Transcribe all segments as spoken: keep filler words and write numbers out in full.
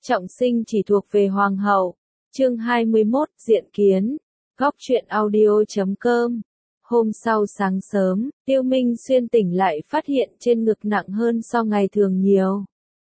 Trọng sinh chỉ thuộc về hoàng hậu. Chương hai mươi mốt, diện kiến. Góc truyện audio chấm com. Hôm sau sáng sớm, Tiêu Minh Xuyên tỉnh lại phát hiện trên ngực nặng hơn so ngày thường nhiều.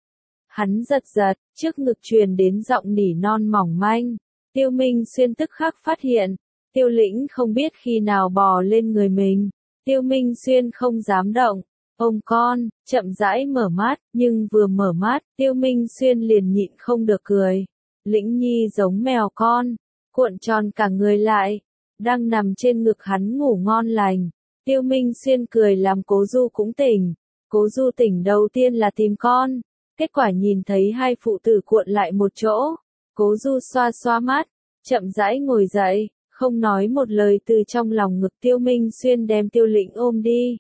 Hắn giật giật, trước ngực truyền đến giọng nỉ non mỏng manh. Tiêu Minh Xuyên tức khắc phát hiện, Tiêu Lĩnh không biết khi nào bò lên người mình. Tiêu Minh Xuyên không dám động. Ông con, chậm rãi mở mắt, nhưng vừa mở mắt, Tiêu Minh Xuyên liền nhịn không được cười. Lĩnh Nhi giống mèo con, cuộn tròn cả người lại, đang nằm trên ngực hắn ngủ ngon lành. Tiêu Minh Xuyên cười làm Cố Du cũng tỉnh. Cố Du tỉnh đầu tiên là tìm con, kết quả nhìn thấy hai phụ tử cuộn lại một chỗ. Cố Du xoa xoa mắt, chậm rãi ngồi dậy, không nói một lời từ trong lòng ngực Tiêu Minh Xuyên đem Tiêu Lĩnh ôm đi.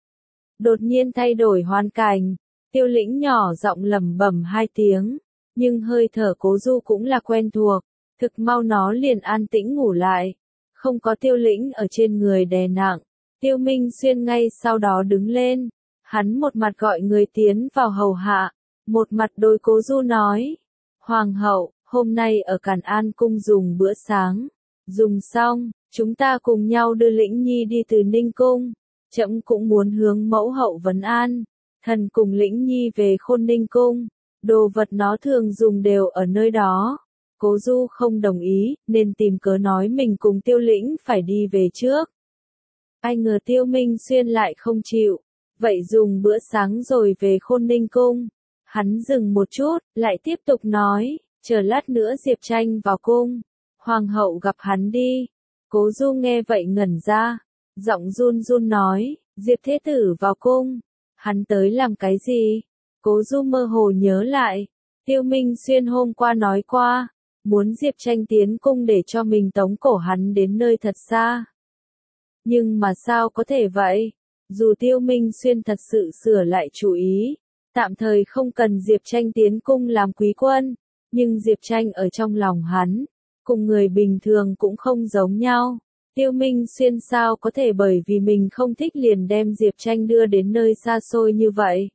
Đột nhiên thay đổi hoàn cảnh, Tiêu Lĩnh nhỏ giọng lẩm bẩm hai tiếng, nhưng hơi thở Cố Du cũng là quen thuộc, thực mau nó liền an tĩnh ngủ lại, không có Tiêu Lĩnh ở trên người đè nặng. Tiêu Minh Xuyên ngay sau đó đứng lên, hắn một mặt gọi người tiến vào hầu hạ, một mặt đối Cố Du nói: "Hoàng hậu, hôm nay ở Càn An cung dùng bữa sáng, dùng xong, chúng ta cùng nhau đưa Lĩnh Nhi đi từ Ninh cung. Trẫm cũng muốn hướng mẫu hậu vấn an, thần cùng Lĩnh Nhi về Khôn Ninh cung, đồ vật nó thường dùng đều ở nơi đó." Cố Du không đồng ý, nên tìm cớ nói mình cùng Tiêu Lĩnh phải đi về trước. Ai ngờ Tiêu Minh Xuyên lại không chịu, vậy dùng bữa sáng rồi về Khôn Ninh cung. Hắn dừng một chút, lại tiếp tục nói, chờ lát nữa Diệp Tranh vào cung, hoàng hậu gặp hắn đi. Cố Du nghe vậy ngẩn ra, giọng run run nói, Diệp thế tử vào cung, hắn tới làm cái gì? Cố Du mơ hồ nhớ lại, Tiêu Minh Xuyên hôm qua nói qua, muốn Diệp Tranh tiến cung để cho mình tống cổ hắn đến nơi thật xa. Nhưng mà sao có thể vậy? Dù Tiêu Minh Xuyên thật sự sửa lại chủ ý, tạm thời không cần Diệp Tranh tiến cung làm quý quân, nhưng Diệp Tranh ở trong lòng hắn, cùng người bình thường cũng không giống nhau. Tiêu Minh Xuyên sao có thể bởi vì mình không thích liền đem Diệp Tranh đưa đến nơi xa xôi như vậy?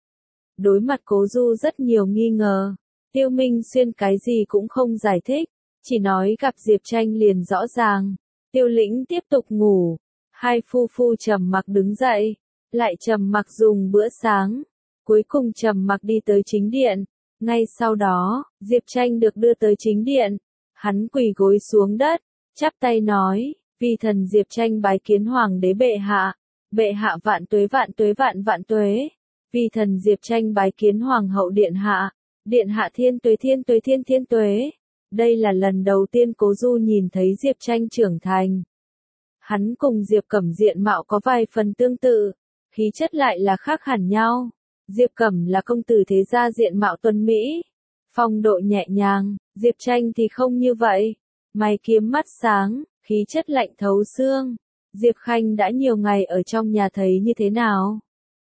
Đối mặt Cố Du rất nhiều nghi ngờ, Tiêu Minh Xuyên cái gì cũng không giải thích, chỉ nói gặp Diệp Tranh liền rõ ràng. Tiêu Lĩnh tiếp tục ngủ, hai phu phu trầm mặc đứng dậy, lại trầm mặc dùng bữa sáng, cuối cùng trầm mặc đi tới chính điện. Ngay sau đó, Diệp Tranh được đưa tới chính điện, hắn quỳ gối xuống đất, chắp tay nói, vi thần Diệp Tranh bái kiến hoàng đế bệ hạ, bệ hạ vạn tuế vạn tuế vạn vạn tuế. Vi thần Diệp Tranh bái kiến hoàng hậu điện hạ, điện hạ thiên tuế thiên tuế thiên thiên tuế. Đây là lần đầu tiên Cố Du nhìn thấy Diệp Tranh trưởng thành. Hắn cùng Diệp Cẩm diện mạo có vài phần tương tự, khí chất lại là khác hẳn nhau. Diệp Cẩm là công tử thế gia diện mạo tuấn mỹ, phong độ nhẹ nhàng, Diệp Tranh thì không như vậy, mày kiếm mắt sáng, khí chất lạnh thấu xương. Diệp Khanh đã nhiều ngày ở trong nhà thấy như thế nào?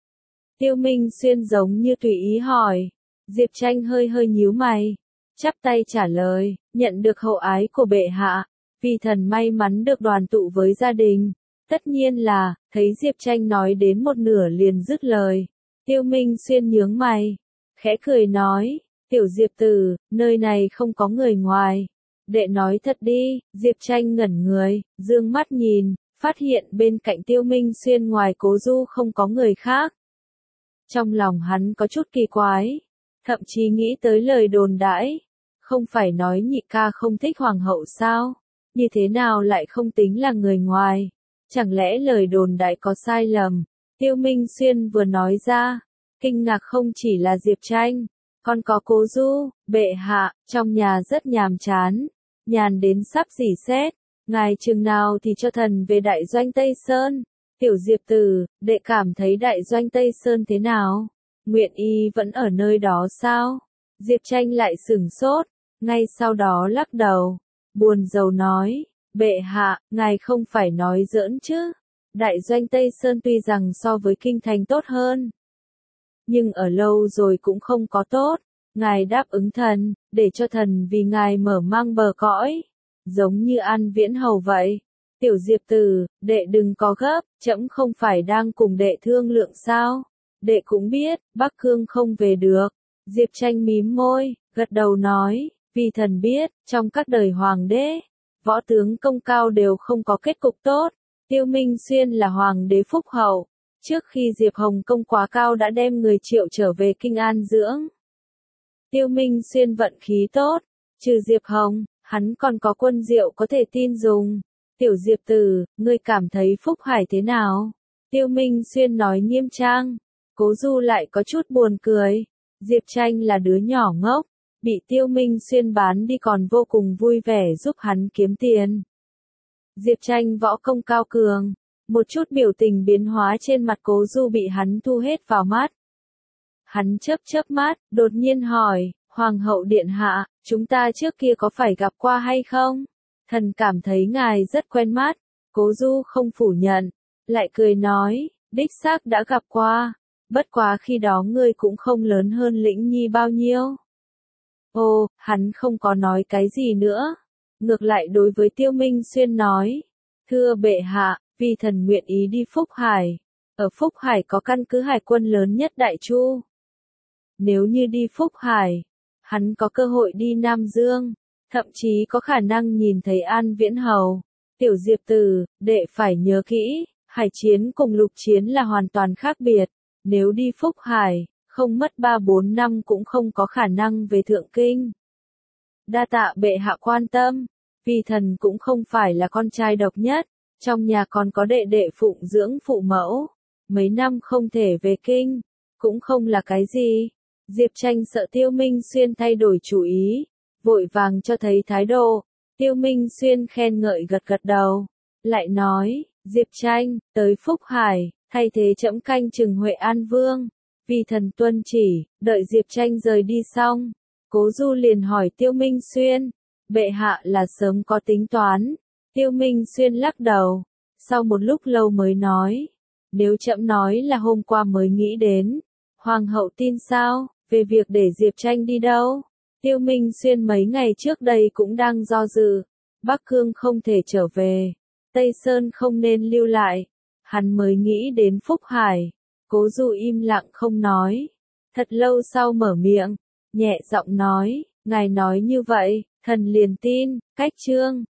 Tiêu Minh Xuyên giống như tùy ý hỏi. Diệp Tranh hơi hơi nhíu mày, chắp tay trả lời, nhận được hậu ái của bệ hạ, vì thần may mắn được đoàn tụ với gia đình. Tất nhiên là, thấy Diệp Tranh nói đến một nửa liền dứt lời. Tiêu Minh Xuyên nhướng mày, khẽ cười nói, tiểu Diệp tử, nơi này không có người ngoài. Đệ nói thật đi. Diệp Tranh ngẩn người, dương mắt nhìn, phát hiện bên cạnh Tiêu Minh Xuyên ngoài Cố Du không có người khác. Trong lòng hắn có chút kỳ quái, thậm chí nghĩ tới lời đồn đãi, không phải nói nhị ca không thích hoàng hậu sao, như thế nào lại không tính là người ngoài, chẳng lẽ lời đồn đại có sai lầm? Tiêu Minh Xuyên vừa nói ra, kinh ngạc không chỉ là Diệp Tranh, còn có Cố Du. Bệ hạ, trong nhà rất nhàm chán, nhàn đến sắp rỉ sét, ngài chừng nào thì cho thần về đại doanh Tây Sơn. Tiểu Diệp tử, đệ cảm thấy đại doanh Tây Sơn thế nào? Nguyện y vẫn ở nơi đó sao? Diệp Tranh lại sửng sốt, ngay sau đó lắc đầu, buồn rầu nói, bệ hạ, ngài không phải nói giỡn chứ? Đại doanh Tây Sơn tuy rằng so với kinh thành tốt hơn, nhưng ở lâu rồi cũng không có tốt. Ngài đáp ứng thần, để cho thần vì ngài mở mang bờ cõi, giống như An Viễn Hầu vậy. Tiểu Diệp tử, đệ đừng có gấp, trẫm không phải đang cùng đệ thương lượng sao? Đệ cũng biết, Bắc Cương không về được. Diệp Tranh mím môi, gật đầu nói, vì thần biết, trong các đời hoàng đế, võ tướng công cao đều không có kết cục tốt. Tiêu Minh Xuyên là hoàng đế phúc hậu, trước khi Diệp Hồng công quá cao đã đem người triệu trở về Kinh An dưỡng. Tiêu Minh Xuyên vận khí tốt, trừ Diệp Hồng, hắn còn có Quân Diệu có thể tin dùng. Tiểu Diệp Tử, ngươi cảm thấy Phúc Hải thế nào? Tiêu Minh Xuyên nói nghiêm trang, Cố Du lại có chút buồn cười. Diệp Tranh là đứa nhỏ ngốc, bị Tiêu Minh Xuyên bán đi còn vô cùng vui vẻ giúp hắn kiếm tiền. Diệp Tranh võ công cao cường, một chút biểu tình biến hóa trên mặt Cố Du bị hắn thu hết vào mắt. Hắn chớp chớp mắt, đột nhiên hỏi, Hoàng hậu điện hạ, chúng ta trước kia có phải gặp qua hay không? Thần cảm thấy ngài rất quen mắt. Cố Du không phủ nhận, lại cười nói, đích xác đã gặp qua, bất quá khi đó ngươi cũng không lớn hơn Lĩnh Nhi bao nhiêu. Ồ, hắn không có nói cái gì nữa, ngược lại đối với Tiêu Minh Xuyên nói, thưa bệ hạ, vì thần nguyện ý đi Phúc Hải, ở Phúc Hải có căn cứ hải quân lớn nhất Đại Chu. Nếu như đi Phúc Hải, hắn có cơ hội đi Nam Dương, thậm chí có khả năng nhìn thấy An Viễn Hầu. Tiểu Diệp Tử, đệ phải nhớ kỹ, hải chiến cùng lục chiến là hoàn toàn khác biệt. Nếu đi Phúc Hải, không mất ba bốn năm cũng không có khả năng về Thượng Kinh. Đa tạ bệ hạ quan tâm, vì thần cũng không phải là con trai độc nhất, trong nhà còn có đệ đệ phụng dưỡng phụ mẫu. Mấy năm không thể về kinh, cũng không là cái gì. Diệp Tranh sợ Tiêu Minh Xuyên thay đổi chủ ý, vội vàng cho thấy thái độ. Tiêu Minh Xuyên khen ngợi gật gật đầu, lại nói, Diệp Tranh, tới Phúc Hải, thay thế trẫm canh chừng Huệ An Vương. Vì thần tuân chỉ, đợi Diệp Tranh rời đi xong, Cố Du liền hỏi Tiêu Minh Xuyên, bệ hạ là sớm có tính toán. Tiêu Minh Xuyên lắc đầu, sau một lúc lâu mới nói, nếu trẫm nói là hôm qua mới nghĩ đến, Hoàng hậu tin sao, về việc để Diệp Tranh đi đâu? Tiêu Minh Xuyên mấy ngày trước đây cũng đang do dự, Bắc Cương không thể trở về, Tây Sơn không nên lưu lại, hắn mới nghĩ đến Phúc Hải. Cố Du im lặng không nói, thật lâu sau mở miệng, nhẹ giọng nói, ngài nói như vậy, thần liền tin. Cách chương